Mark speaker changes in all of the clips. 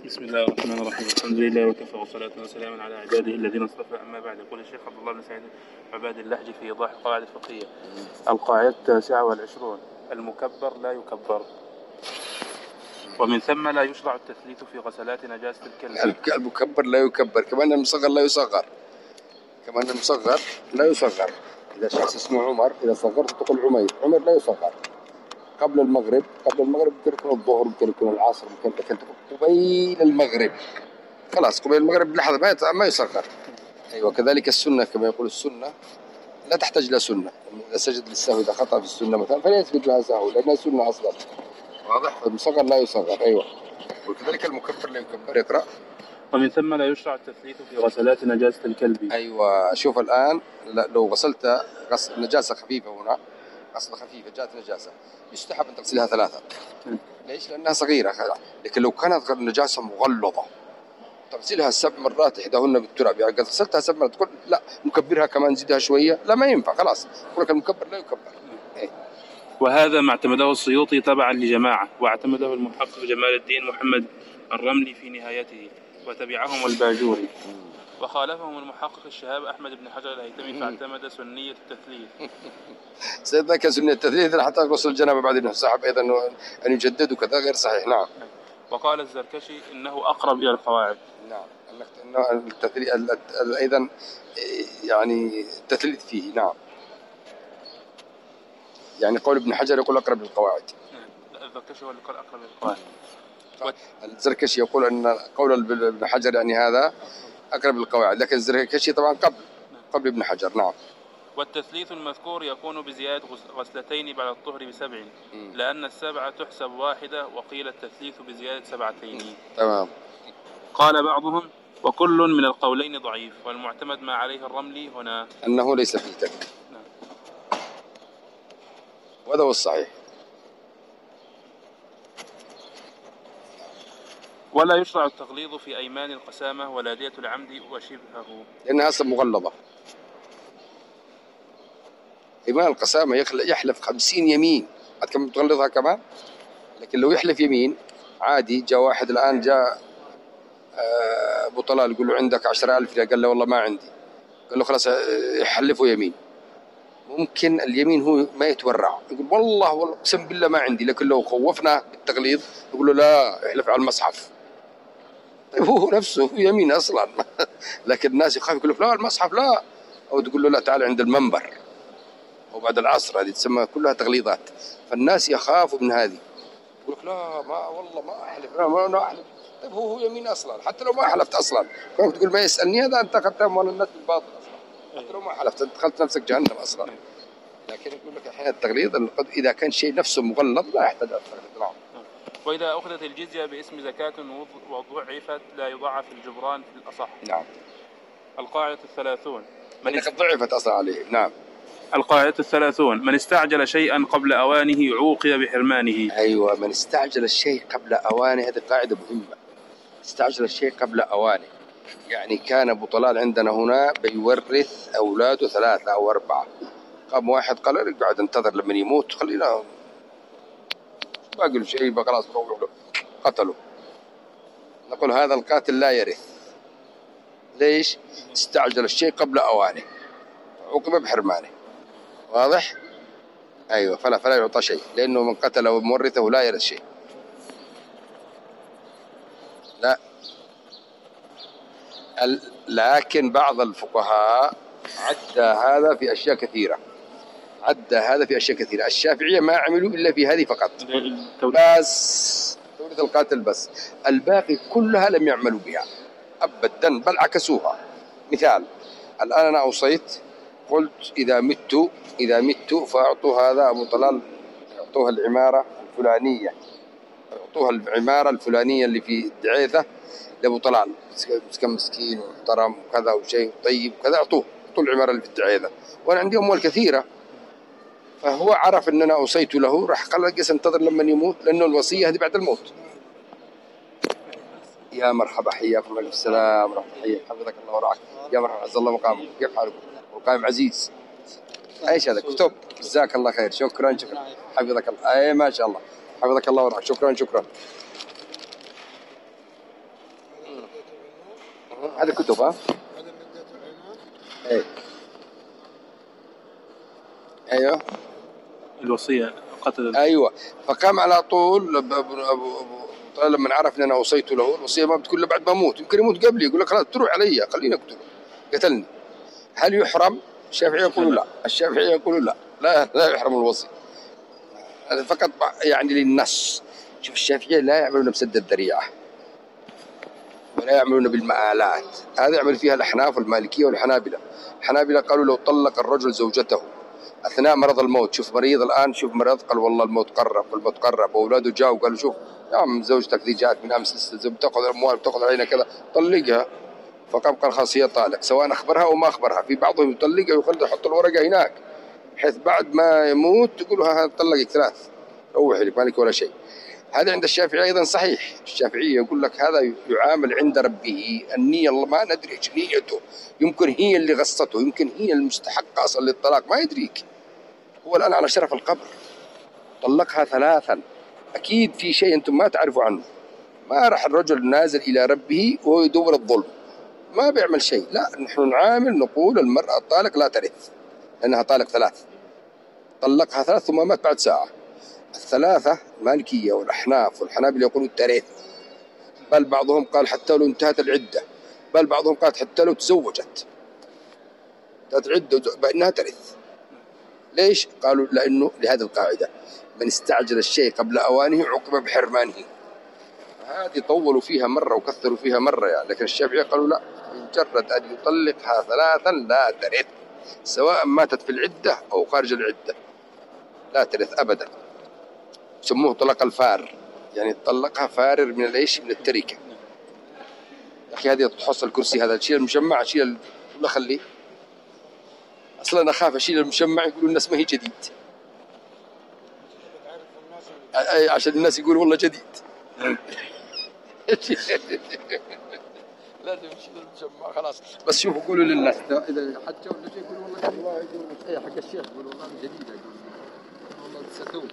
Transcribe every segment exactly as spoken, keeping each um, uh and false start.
Speaker 1: بسم الله الرحمن الرحيم. الحمد لله وكفى والصلاة والسلام على عباده الذين اصطفى. أما بعد، يقول الشيخ عبد الله بن سعيد عباد اللهجي في إيضاح القواعد الفقهية: القاعدة التاسعة والعشرون: المكبر لا يكبر، ومن ثم لا يشرع التثليث في غسلات نجاسة الكلب.
Speaker 2: المكبر لا يكبر، كمان المصغر لا يصغر، كمان المصغر لا يصغر. إذا شخص اسمه عمر، إذا صغرت تقول عمير، عمر لا يصغر. قبل المغرب، قبل المغرب ممكن يكون الظهر، ممكن يكون العصر، ممكن تكون قبيل المغرب، خلاص قبيل المغرب لحظة ما يصغر. أيوة كذلك السنة، كما يقول السنة لا تحتاج إلى سنة. إذا سجد للسهو، إذا خطأ في السنة مثلا فلا يسجد لها سهو لأنها سنة أصلا، واضح؟ المصغر لا يصغر. أيوة. وكذلك المكبر لا يكبر. يقرأ:
Speaker 1: ومن ثم لا يشرع التثليث في غسلات نجاسة الكلب.
Speaker 2: أيوة. شوف الآن لو غسلت غسل نجاسة خفيفة، هنا غسلة خفيفة جاءت نجاسة، يستحب أن تغسلها ثلاثة. ليش؟ لأنها صغيرة. لكن لو كانت نجاسة مغلظة تغسلها سبع مرات إحداهن بالتراب. يعني غسلتها سبع مرات تقول لا نكبرها كمان نزيدها شوية، لا ما ينفع، خلاص يقول لك المكبر لا يكبر. إيه؟
Speaker 1: وهذا ما اعتمده السيوطي تبعا لجماعة، واعتمده المحقق جمال الدين محمد الرملي في نهايته، وتبعهم الباجوري، وخالفهم المحقق الشهاب أحمد بن حجر الهيثمي فاعتمد سنية التثليث.
Speaker 2: سيدنا كسنية التثليث حتى غسل الجنابة بعد أنه صاحب أيضا أن يجدد وكذا غير صحيح. نعم.
Speaker 1: وقال الزركشي إنه أقرب إلى القواعد.
Speaker 2: نعم. أنه التثليث أيضا يعني التثليث فيه. نعم. يعني قول ابن حجر يقول أقرب للقواعد.
Speaker 1: الزركشي هو اللي قال أقرب للقواعد.
Speaker 2: الزركشي يقول أن قول ابن حجر يعني هذا أقرب للقواعد، لكن الزركشي طبعا قبل قبل ابن حجر. نعم.
Speaker 1: والتثليث المذكور يكون بزيادة غسلتين بعد الطهر بسبع، لأن السبعة تحسب واحدة، وقيل التثليث بزيادة سبعتين.
Speaker 2: تمام.
Speaker 1: قال بعضهم: وكل من القولين ضعيف، والمعتمد ما عليه الرملي هنا
Speaker 2: أنه ليس فيه تثليث. نعم. وهذا هو الصحيح.
Speaker 1: ولا يشرع التغليظ في أيمان القسامة ولا دية العمد وشبهه،
Speaker 2: لأنها أصلا مغلظة. إيمان القسامة يحلف خمسين يمين، عاد كم تغلظها كمان. لكن لو يحلف يمين عادي، جاء واحد الآن جاء أبو طلال يقول له عندك عشرة ألف، قال له والله ما عندي، قال له خلاص يحلفه يمين. ممكن اليمين هو ما يتورع، يقول والله والله اقسم بالله ما عندي، لكن لو خوفنا بالتغليظ يقول له لا يحلف على المصحف. طيب هو نفسه يمين أصلا. لكن الناس يخاف يقول له لا المصحف لا، أو تقول له لا تعال عند المنبر أو بعد العصر، هذه تسمى كلها تغليظات. فالناس يخافوا من هذه، يقول لك لا ما والله ما أحلف، لا ما أحلف. طيب هو هو يمين أصلا، حتى لو ما حلفت أصلا كنت تقول ما يسألني هذا، أنت أخذت أموال الناس بالباطل أصلا، حتى لو ما حلفت أنت دخلت نفسك جهنم أصلا. لكن يقول لك الحين التغليظ إذا كان شيء نفسه مغلظ لا يحتاج التغليظ.
Speaker 1: وإذا أخذت الجزية باسم زكاة وضعفت لا يضاعف الجبران في الأصح.
Speaker 2: نعم.
Speaker 1: القاعدة الثلاثون
Speaker 2: من قد ضعفت أصلا عليه. نعم.
Speaker 1: القاعدة الثلاثون: من استعجل شيئا قبل أوانه عوقب بحرمانه.
Speaker 2: أيوة، من استعجل الشيء قبل أوانه، هذه قاعدة مهمة. استعجل الشيء قبل أوانه، يعني كان أبو طلال عندنا هنا بيورث أولاده ثلاثة أو أربعة، قام واحد قال له قاعد انتظر لما يموت خلينا باقي له شيء خلاص بروح له، قتله. نقول هذا القاتل لا يرث. ليش؟ استعجل الشيء قبل أوانه عوقب بحرمانه. واضح؟ أيوة. فلا فلا يعطى شيء، لأنه من قتل ومورثه لا يرث شيء. لا. لكن بعض الفقهاء عدى هذا في أشياء كثيرة، عدى هذا في أشياء كثيرة. الشافعية ما عملوا إلا في هذه فقط، بس تورث القاتل بس، الباقي كلها لم يعملوا بها أبدا، بل عكسوها. مثال: الآن أنا أوصيت قلت إذا مت إذا مت فأعطوا هذا أبو طلال، أعطوها العمارة الفلانية، أعطوها العمارة الفلانية اللي في دعيثة لأبو طلال، مسكين مسكين ومحترم وكذا وشيء طيب وكذا، أعطوه أعطوه العمارة اللي في الدعيثة، وأنا عندي أموال كثيرة. فهو عرف أن أنا أوصيت له، راح قال جلس انتظر لما يموت، لأنه الوصية هذه بعد الموت. يا مرحبا، حياكم الله السلام ورحمة الله، حفظك الله ورعاك. يا مرحبا، عز الله مقامك، كيف حالكم؟ والقائم عزيز. ايش هذا؟ كتب. جزاك الله خير. شكرا شكرا. حفظك الله. اي ما شاء الله. حفظك الله ورعاك. شكرا شكرا. هذا كتب ها؟ ايه ايوه
Speaker 1: الوصية قتل.
Speaker 2: ايوه. فقام على طول ابو ابو ابو طالب لما عرف ان انا اوصيت له الوصيه ما بتكون بعد ما اموت، يمكن يموت قبلي، يقول لك خلاص تروح علي خليني اقتله، قتلني. هل يحرم؟ الشافعي يقول لا، الشافعي يقول لا لا لا يحرم الوصي، هذا فقط يعني للنص. شوف الشافعية لا يعملون بسد الذريعة ولا يعملون بالمآلات، هذا يعمل فيها الأحناف والمالكية والحنابلة. الحنابلة قالوا لو طلق الرجل زوجته أثناء مرض الموت، شوف مريض الآن شوف مرض، قال والله الموت قرب والموت قرب، وأولاده جاوا قالوا شوف يا عم زوجتك ذي جات من أمس لسه بتاخذ الأموال بتاخذ علينا كذا طلقها، فقام قال خلاص هي طالق، سواء أخبرها أو ما أخبرها. في بعضهم يطلقها ويخلي يحط الورقة هناك بحيث بعد ما يموت تقول ها طلقك ثلاث روحي لك مالك ولا شيء. هذا عند الشافعي أيضا صحيح، الشافعي يقول لك هذا يعامل عند ربه النية، الله ما ندري ايش نيته، يمكن هي اللي غصته، يمكن هي المستحقة أصلا للطلاق ما يدريك، هو الآن على شرف القبر طلقها ثلاثا، أكيد في شيء أنتم ما تعرفوا عنه. ما راح الرجل نازل إلى ربه وهو يدور الظلم ما بيعمل شيء، لا نحن نعامل نقول المرأة الطالق لا ترث لأنها طالق ثلاث، طلقها ثلاث ثم مات بعد ساعة. الثلاثة المالكية والأحناف والحنابلة يقولون ترث، بل بعضهم قال حتى لو انتهت العدة، بل بعضهم قال حتى لو تزوجت انتهت العدة بأنها ترث. ليش؟ قالوا لأنه لهذه القاعدة من استعجل الشيء قبل أوانه عوقب بحرمانه، هذه طولوا فيها مرة وكثروا فيها مرة يعني. لكن الشافعية قالوا لا، مجرد أن يطلقها ثلاثا لا ترث، سواء ماتت في العدة أو خارج العدة لا ترث أبدا. سموه طلق الفار، يعني طلقها فارر من الايش؟ من التركة. يا أخي هذه تحصل الكرسي هذا، شيل المشمع شيل ولا خليه، أصلا أنا أخاف أشيل المشمع يقولوا الناس ما هي جديد، أي عشان الناس يقولوا والله جديد. لازم نشيل المشمع خلاص، بس شوفوا قولوا للناس إذا حجوا ولا شيء يقولوا والله والله يقولوا أي حق الشيخ يقولوا والله جديدة، يقولوا والله ستون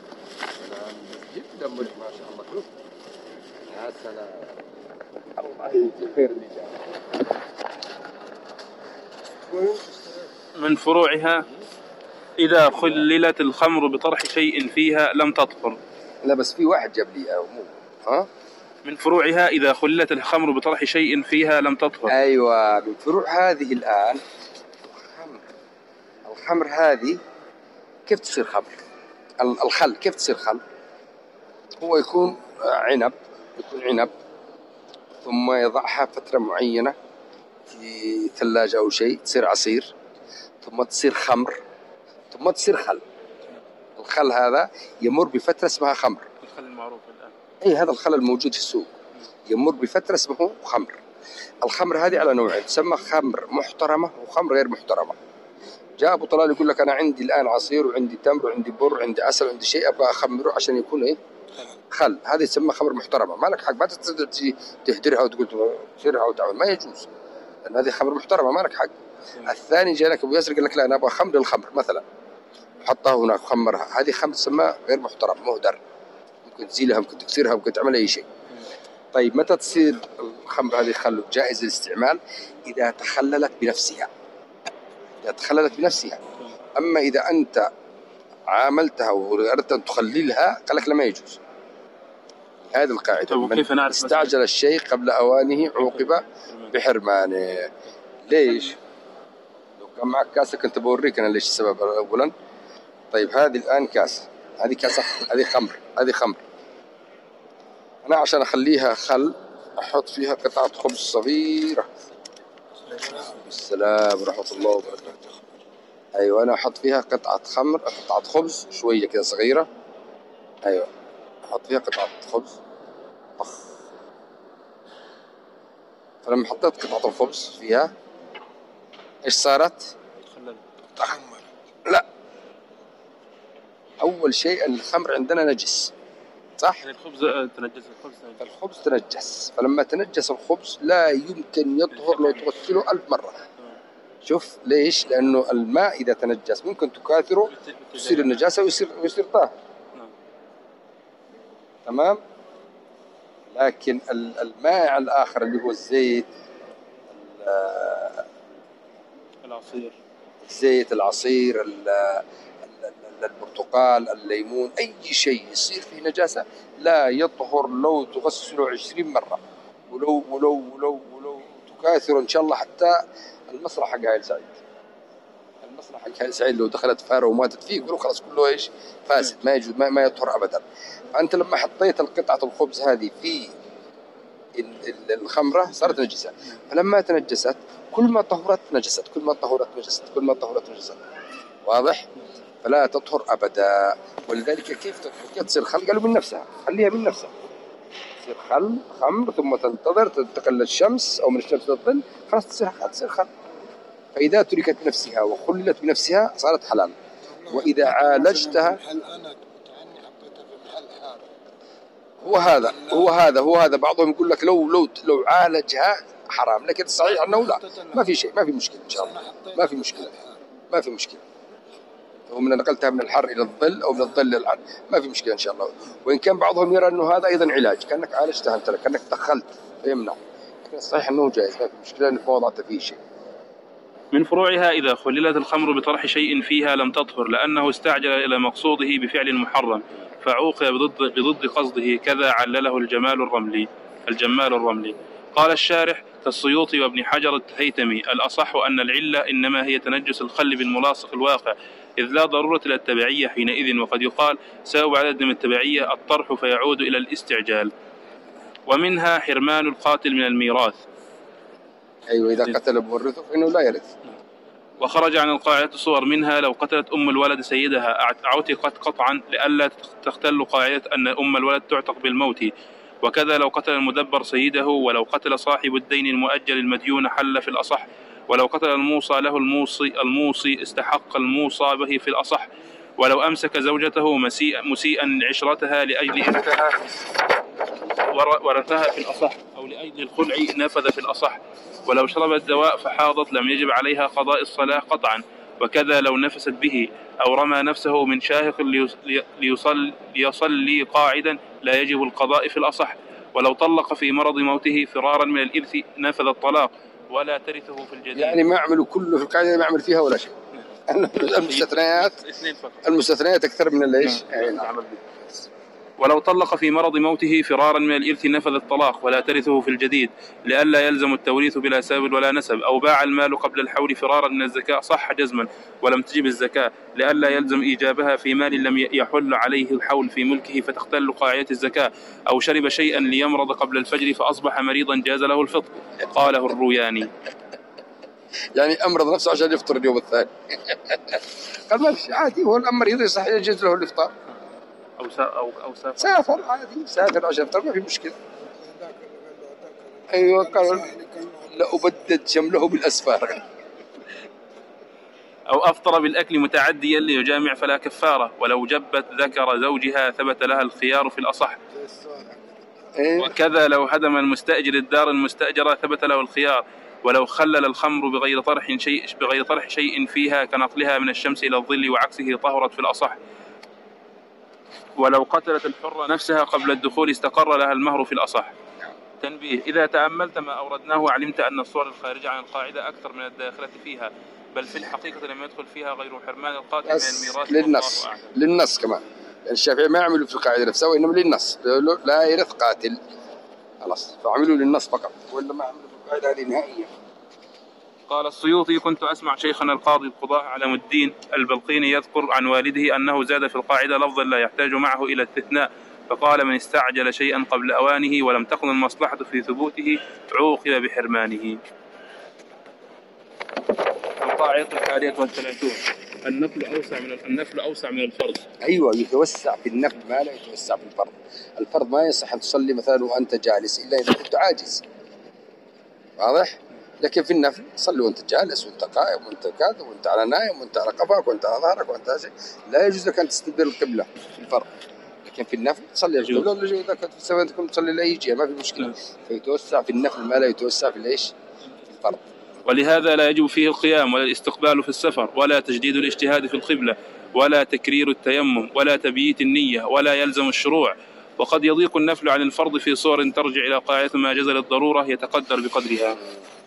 Speaker 2: جدا مريح ما شاء الله. شوف يا سلام الله يجزي خير اللي جاء.
Speaker 1: من فروعها إذا خللت الخمر بطرح شيء فيها لم تطهر.
Speaker 2: لا بس في واحد جاب لي مو ها.
Speaker 1: من فروعها إذا خللت الخمر بطرح شيء فيها لم تطهر.
Speaker 2: أيوة من فروع هذه الآن الخمر. الخمر هذه كيف تصير خمر؟ الخل كيف تصير خل؟ هو يكون عنب، يكون عنب ثم يضعها فترة معينة في ثلاجة أو شيء تصير عصير، ثم تصير خمر، ثم تصير خل. الخل هذا يمر بفترة اسمها خمر.
Speaker 1: الخل المعروف الآن.
Speaker 2: أي هذا الخل الموجود في السوق يمر بفترة اسمه خمر. الخمر هذه على نوعين، تسمى خمر محترمة وخمر غير محترمة. جاء أبو طلال يقول لك أنا عندي الآن عصير وعندي تمر وعندي بر وعندي عسل وعندي شيء أبغى أخمره عشان يكون إيه؟ خل. هذه تسمى خمر محترمة، ما لك حق ما تقدر تجي تهدرها وتقول تشيرها وتعمل، ما يجوز لأن هذه خمر محترمة ما لك حق. الثاني جاء لك أبو ياسر قال لك لا أنا أبغى خمر الخمر مثلا حطها هناك خمرها، هذه خمر تسمى غير محترم مهدر، ممكن تزيلها ممكن تكسرها ممكن تعمل أي شيء. طيب متى تصير الخمر هذه خل جائز للاستعمال؟ إذا تخللت بنفسها، إذا تخللت بنفسها. أما إذا أنت عاملتها وأردت أن تخللها قال لك لا ما يجوز. هذه القاعدة من استعجل الشيء قبل أوانه عوقب بحرمانه. ليش؟ لو كان معك كاسة كنت بوريك أنا ليش السبب أولا. طيب هذه الآن كاسة، هذه كاسة، هذه خمر، هذه خمر. أنا عشان أخليها خل أحط فيها قطعة خبز صغيرة. السلام ورحمة الله وبركاته. أيوة أنا أحط فيها قطعة خمر، قطعة خبز شوية كذا صغيرة. أيوة أحط فيها قطعة خبز طخ. فلما حطيت قطعة الخبز فيها إيش صارت؟ تخمر. لا أول شيء الخمر عندنا نجس صح؟
Speaker 1: يعني الخبز تنجس، الخبز تنجس.
Speaker 2: الخبز تنجس، فلما تنجس الخبز لا يمكن يطهر لو تغسله ألف مرة. شوف ليش؟ لأنه الماء إذا تنجس ممكن تكاثره تصير النجاسة ويصير ويصير طاهر. تمام؟ لكن المائع الآخر اللي هو الزيت
Speaker 1: العصير،
Speaker 2: الزيت، العصير، البرتقال، الليمون، أي شيء يصير فيه نجاسة لا يطهر لو تغسله عشرين مرة، ولو ولو ولو ولو تكاثر إن شاء الله. حتى المصلحة حق هاي سعيد، المصلحة حق هاي سعيد لو دخلت فارة وماتت فيه يقولوا خلاص كله إيش فاسد، ما يجوز، ما, ما يطهر أبدا. فأنت لما حطيت القطعة الخبز هذه في الخمرة صارت نجسة، فلما تنجست كل ما طهرت نجست، كل ما طهرت نجست، كل ما طهرت نجست. واضح؟ فلا تطهر أبدا. ولذلك كيف تطهر؟ كيف تصير خل؟ قالوا من نفسها، خليها من نفسها، تصير خل خمر، ثم تنتظر تنتقل للشمس أو من الشمس للظل، خلاص تصير خل، تصير خل. فإذا تركت بنفسها وخللت بنفسها صارت حلال. وإذا عالجتها هو هذا هو هذا هو هذا بعضهم يقول لك لو لو لو عالجها حرام، لكن الصحيح أنه لا، ما في شيء، ما في مشكلة إن شاء الله، ما في مشكلة، ما في مشكلة. ومن نقلتها من الحر إلى الظل أو من الظل للحر ما في مشكلة إن شاء الله. وإن كان بعضهم يرى أنه هذا أيضا علاج، كأنك عالجتها أنت، كأنك دخلت فيمنع، لكن الصحيح أنه جائز، ما في مشكلة أنك ما وضعت فيه شيء.
Speaker 1: من فروعها إذا خللت الخمر بطرح شيء فيها لم تطهر لأنه استعجل إلى مقصوده بفعل محرم فعوقب بضد, بضد قصده، كذا علله الجمال الرملي الجمال الرملي. قال الشارح كالسيوطي وابن حجر الهيتمي: الأصح أن العلة إنما هي تنجس الخل بالملاصق الواقع، إذ لا ضرورة إلى التبعية حينئذ، وقد يقال سبب عدم التبعية الطرح فيعود إلى الاستعجال. ومنها حرمان القاتل من الميراث.
Speaker 2: أيوة، إذا قتل مورثه فإنه لا يرث.
Speaker 1: وخرج عن القاعدة صور منها: لو قتلت أم الولد سيدها عتقت قطعا، لئلا تختل قاعدة أن أم الولد تعتق بالموت. وكذا لو قتل المدبر سيده، ولو قتل صاحب الدين المؤجل المديون حل في الأصح، ولو قتل الموصى له الموصي, الموصي استحق الموصى به في الأصح، ولو أمسك زوجته مسيئا عشرتها لأجل إرثها ورثها في الأصح، أو لأجل الخلع نفذ في الأصح، ولو شربت دواء فحاضت لم يجب عليها قضاء الصلاة قطعا. وكذا لو نفست به أو رمى نفسه من شاهق ليصلي, ليصلي قاعدا لا يجب القضاء في الأصح. ولو طلق في مرض موته فرارا من الإرث نفذ الطلاق ولا ترثه في الجديد.
Speaker 2: يعني ما عملوا كله في القاعدة ما عمل فيها ولا شيء. المستثنيات المستثنيات أكثر من ليش.
Speaker 1: ولو طلق في مرض موته فرارا من الإرث نفذ الطلاق ولا ترثه في الجديد، لئلا يلزم التوريث بلا سبب ولا نسب. أو باع المال قبل الحول فرارا من الزكاة صح جزما ولم تجب الزكاة، لئلا يلزم إيجابها في مال لم يحل عليه الحول في ملكه فتختل قاعدة الزكاة. أو شرب شيئا ليمرض قبل الفجر فأصبح مريضا جاز له الفطر، قاله الروياني.
Speaker 2: يعني أمرض نفسه عشان يفطر اليوم الثاني. قال ماشي عادي، هو المريض يصح يجوز له الإفطار.
Speaker 1: أو سا أو أو سافر
Speaker 2: سافر عادي، سافر عشان يفطر ما في مشكلة. أيوة، قال لأبدد شمله بالأسفار.
Speaker 1: أو أفطر بالأكل متعديا ليجامع فلا كفارة، ولو جبت ذكر زوجها ثبت لها الخيار في الأصح. وكذا لو هدم المستأجر الدار المستأجرة ثبت له الخيار. ولو خلل الخمر بغير طرح شيء بغير طرح شيء فيها كنقلها من الشمس إلى الظل وعكسه طهرت في الأصح. ولو قتلت الحرة نفسها قبل الدخول استقر لها المهر في الأصح. تنبيه: إذا تأملت ما أوردناه علمت أن الصور الخارجة عن القاعدة أكثر من الداخلة فيها، بل في الحقيقة لم يدخل فيها غير حرمان القاتل من الميراث.
Speaker 2: للنص للنص كمان، يعني الشافعي ما يعملوا في القاعدة نفسها وإنما للنص، لا يرث قاتل خلاص، فعملوا للنص فقط، ولا ما عملوا في القاعدة هذه نهائيا.
Speaker 1: قال السيوطي: كنت أسمع شيخنا القاضي القضاء علم الدين البلقيني يذكر عن والده أنه زاد في القاعدة لفظا لا يحتاج معه إلى استثناء، فقال: من استعجل شيئا قبل أوانه ولم تكن المصلحة في ثبوته عوقب بحرمانه. القاعدة الحادية والثلاثون: النفل أوسع من النفل أوسع من الفرض.
Speaker 2: أيوة، يتوسع في النفل ما لا يتوسع في الفرض. الفرض ما يصح أن تصلي مثلا وأنت جالس إلا إذا كنت عاجز، واضح؟ لكن في النفل صلي وأنت جالس وأنت قائم وأنت كذا وأنت على نايم وأنت على قفاك وأنت على ظهرك وأنت هذا، لا يجوز لك أن تستدبر القبلة في الفرض. لكن في النفل تصلي القبلة، ولا إذا كنت في السماء تكون تصلي لأي جهة ما في مشكلة. فيتوسع في النفل ما لا يتوسع في الإيش؟ في الفرض.
Speaker 1: ولهذا لا يجب فيه القيام ولا الاستقبال في السفر ولا تجديد الاجتهاد في القبلة ولا تكرير التيمم ولا تبييت النية ولا يلزم الشروع. وقد يضيق النفل عن الفرض في صور ترجع إلى قاعدة ما جاز للضرورة يتقدر بقدرها.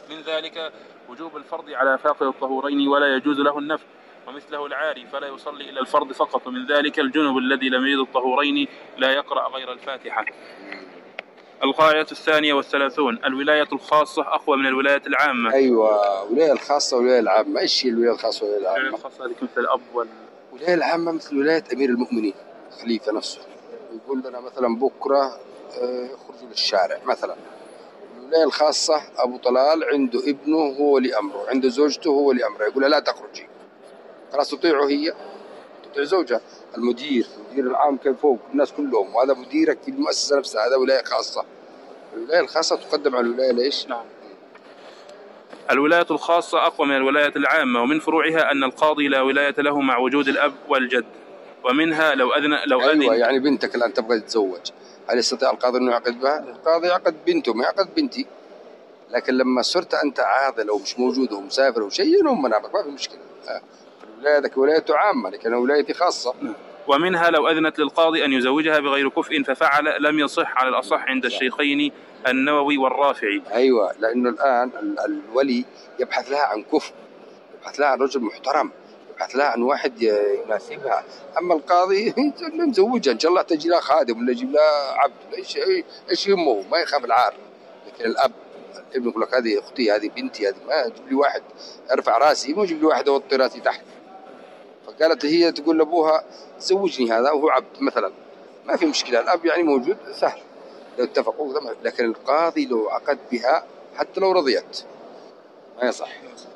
Speaker 1: من ذلك وجوب الفرض على فاقد الطهورين ولا يجوز له النفل، ومثله العاري فلا يصلي إلى الفرض فقط، ومن ذلك الجنب الذي لم يجد الطهورين لا يقرأ غير الفاتحة. القاعدة الثانية والثلاثون: الولاية الخاصة أقوى من الولاية العامة.
Speaker 2: أيوة، الولاية الخاصة والولاية العامة. إيش هي الولاية الخاصة والولاية العامة؟
Speaker 1: الولاية الخاصة هذه مثل الأب وال...
Speaker 2: الولاية العامة مثل ولاية أمير المؤمنين الخليفة نفسه، يقول لنا مثلا بكرة يخرجوا للشارع مثلا. الولاية الخاصة أبو طلال عنده ابنه هو ولي أمره، عنده زوجته هو ولي أمره، يقول لا تخرجي، خلاص تطيعه، هي تطيع زوجها. المدير المدير العام كان فوق الناس كلهم، وهذا مديرك في المؤسسة نفسها، هذا ولاية خاصة. الولاية الخاصة تقدم على الولاية ليش؟
Speaker 1: نعم. الولاية الخاصة أقوى من الولاية العامة، ومن فروعها أن القاضي لا ولاية له مع وجود الأب والجد، ومنها لو أذن لو أذن
Speaker 2: أيوة، يعني بنتك الآن تبغى تتزوج، هل يستطيع القاضي أنه يعقد بها؟ القاضي يعقد بنته، ما يعقد بنتي. لكن لما صرت أنت عاضل أو مش موجود أو مسافر أو شيء ينوم منامك، ما في مشكلة. الولاية ذاك ولايته عامة، لكن ولايتي خاصة.
Speaker 1: ومنها لو أذنت للقاضي أن يزوجها بغير كفء ففعل لم يصح على الأصح عند الشيخين النووي والرافعي.
Speaker 2: أيوة، لأنه الآن الولي يبحث لها عن كفء، يبحث لها عن رجل محترم، يبحث لها عن واحد يناسبها. أما القاضي مزوجها إن شاء الله تجي لها خادم ولا يجيب لها عبد، إيش إيش يهمه، ما يخاف العار. لكن الأب الابن يقول لك هذه أختي، هذه بنتي، هذه ما تجيب لي واحد أرفع راسي، ما يجيب لي واحد أوطي راسي تحت. فقالت هي تقول لأبوها زوجني هذا وهو عبد مثلا، ما في مشكلة، الأب يعني موجود سهل لو اتفقوا. لكن القاضي لو عقد بها حتى لو رضيت ما يصح.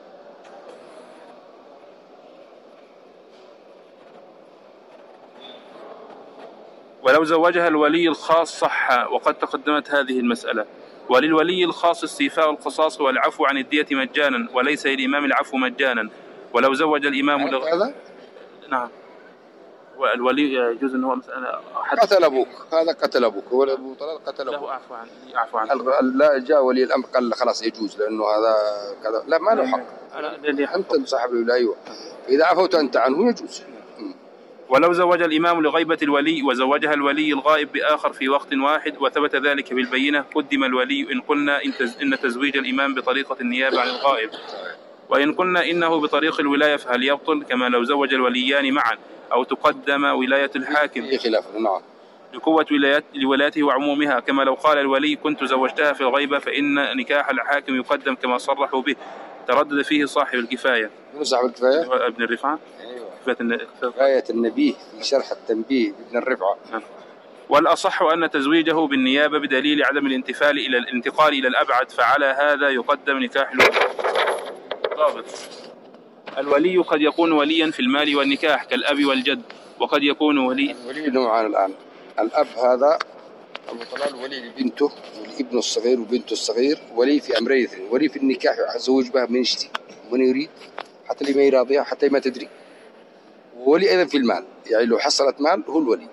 Speaker 1: ولو زوجها الولي الخاص صح، وقد تقدمت هذه المسألة. وللولي الخاص استيفاء القصاص والعفو عن الدية مجانا، وليس للإمام العفو مجانا. ولو زوج الإمام لغ...
Speaker 2: هذا
Speaker 1: نعم، والولي يجوز أنه مسألة
Speaker 2: حد... قتل أبوك، هذا قتل أبوك، هو أبو طلال قتل أبوك،
Speaker 1: له عفو عن يعفو عنه.
Speaker 2: لا جاء ولي الأمر قال خلاص يجوز، لأنه هذا كذا، لا ما له حق. أنا أنت صاحب الولاية، أيوة. إذا عفوت أنت عنه يجوز.
Speaker 1: ولو زوج الإمام لغيبة الولي وزوجها الولي الغائب بآخر في وقت واحد وثبت ذلك بالبينة قدم الولي، إن قلنا إن, تز... إن تزويج الإمام بطريقة النيابة عن الغائب، وإن قلنا إنه بطريق الولاية فهل يبطل كما لو زوج الوليان معا، أو تقدم ولاية الحاكم
Speaker 2: في خلاف. نعم.
Speaker 1: لقوة ولايات لولايته وعمومها، كما لو قال الولي كنت زوجتها في الغيبة فإن نكاح الحاكم يقدم كما صرحوا به. تردد فيه صاحب الكفاية.
Speaker 2: من صاحب الكفاية؟
Speaker 1: ابن الرفعة.
Speaker 2: أيوة. كفاية النبيه في شرح التنبيه ابن الرفعة.
Speaker 1: والأصح أن تزويجه بالنيابة بدليل عدم الانتقال إلى الانتقال إلى الأبعد، فعلى هذا يقدم نكاح الولي. ضابط: الولي قد يكون وليا في المال والنكاح كالأب والجد، وقد يكون ولي.
Speaker 2: الولي نوعان الآن. الأب هذا أبو طلال ولي لبنته والابن الصغير وبنته الصغير، ولي في أمرين اثنين: ولي في النكاح يزوج بها من يشتي ومن يريد، حتى اللي ما يراضيها حتى ما تدري، وولي أيضا في المال، يعني لو حصلت مال هو الولي.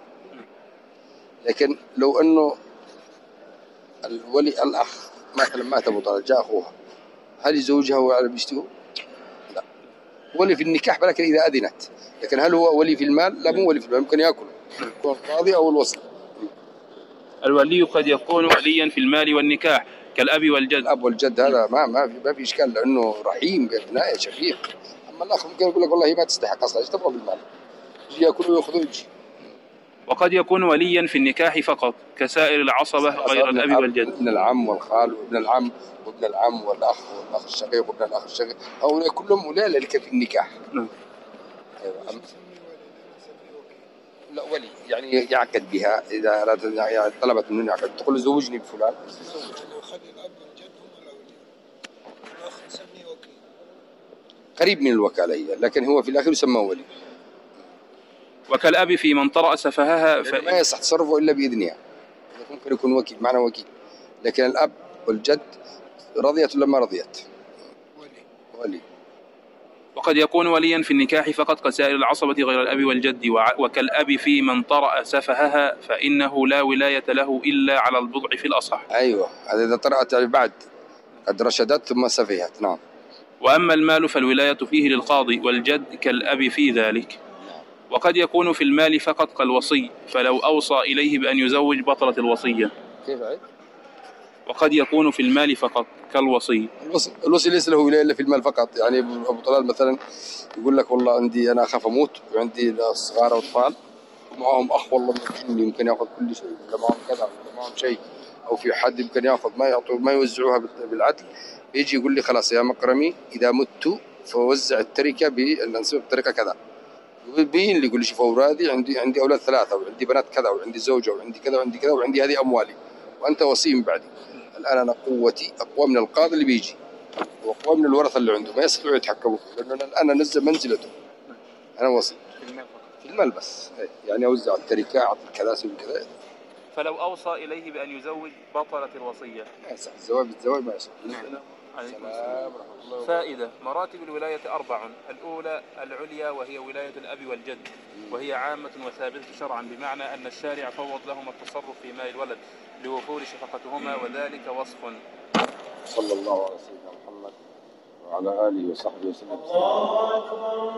Speaker 2: لكن لو أنه الولي الأخ مثلا مات أبو طلال جاء أخوها، هل يزوجها وهو على بيشتهو؟ لا، ولي في النكاح ولكن إذا أذنت. لكن هل هو ولي في المال؟ لا، مو ولي في المال، ممكن يأكل، يكون القاضي أو الوصي.
Speaker 1: الولي قد يكون وليا في المال والنكاح كالأب والجد.
Speaker 2: الأب والجد هذا ما ما في ما في إشكال، لأنه رحيم بأبنائه شفيق. أما الأخ ممكن يقول لك والله ما تستحق أصلا، إيش تبغى بالمال؟ يجي يأكل ويأخذ ويجي.
Speaker 1: وقد يكون وليا في النكاح فقط كسائر العصبة غير الأب والجد.
Speaker 2: ابن العم والخال وابن العم وابن العم والأخ والأخ الشقيق وابن الأخ الشقيق، هؤلاء كلهم ولاء لك في النكاح.
Speaker 1: نعم.
Speaker 2: أيوة. لا، ولي يعني يعقد بها إذا أراد، يعني طلبت منه يعقد، تقول زوجني بفلان. قريب من الوكالة هي، لكن هو في الآخر يسمى ولي.
Speaker 1: وكالأب في من طرأ سفهها ف...
Speaker 2: ما يصح تصرفه إلا بإذنها، ممكن يكون وكيل، معنى وكيل. لكن الأب والجد رضيت ولا ما رضيت؟ ولي. ولي.
Speaker 1: وقد يكون وليا في النكاح فقط كسائر العصبة غير الأب والجد. وكالأب في من طرأ سفهها فإنه لا ولاية له إلا على البضع في الأصح.
Speaker 2: أيوة، هذا إذا طرأت بعد قد رشدت ثم سفهت. نعم.
Speaker 1: وأما المال فالولاية فيه للقاضي، والجد كالأب في ذلك. وقد يكون في المال فقط كالوصي، فلو أوصى إليه بأن يزوج بطلت الوصية.
Speaker 2: كيف عيد؟
Speaker 1: وقد يكون في المال فقط كالوصي.
Speaker 2: الوصي, الوصي ليس له ولاية إلا في المال فقط. يعني أبو طلال مثلا يقول لك والله عندي أنا أخاف أموت وعندي صغار وأطفال ومعهم أخ والله يمكن يأخذ كل شيء، ولا معهم كذا ولا معهم شيء، أو في حد يمكن يأخذ ما يعطوا ما يوزعوها بالعدل، بيجي يقول لي خلاص يا مكرمي إذا مت فوزع التركة بالأنسبة بطريقة كذا. بين لي يقول لي شوف أولادي عندي عندي أولاد ثلاثة وعندي بنات كذا وعندي زوجة وعندي كذا وعندي كذا وعندي هذه أموالي وأنت وصي من بعدي. الآن أنا قوتي أقوى من القاضي اللي بيجي وأقوى من الورثة اللي عنده، ما يستطيعوا يتحكموا فيه لأنه أنا نزل منزلته، أنا وصي في المال بس. يعني أوزع التركة أعطي الكراسي وكذا.
Speaker 1: فلو أوصى إليه بأن يزوج بطلت الوصية.
Speaker 2: ما يصح الزواج بالزواج ما يصح.
Speaker 1: فائدة: مراتب الولاية أربع: الأولى العليا وهي ولاية الأب والجد، وهي عامة وثابتة شرعا، بمعنى أن الشارع فوض لهما التصرف في مال الولد لوفور شفقتهما، وذلك وصف.
Speaker 2: صلى الله على سيدنا محمد وعلى آله وصحبه وسلم.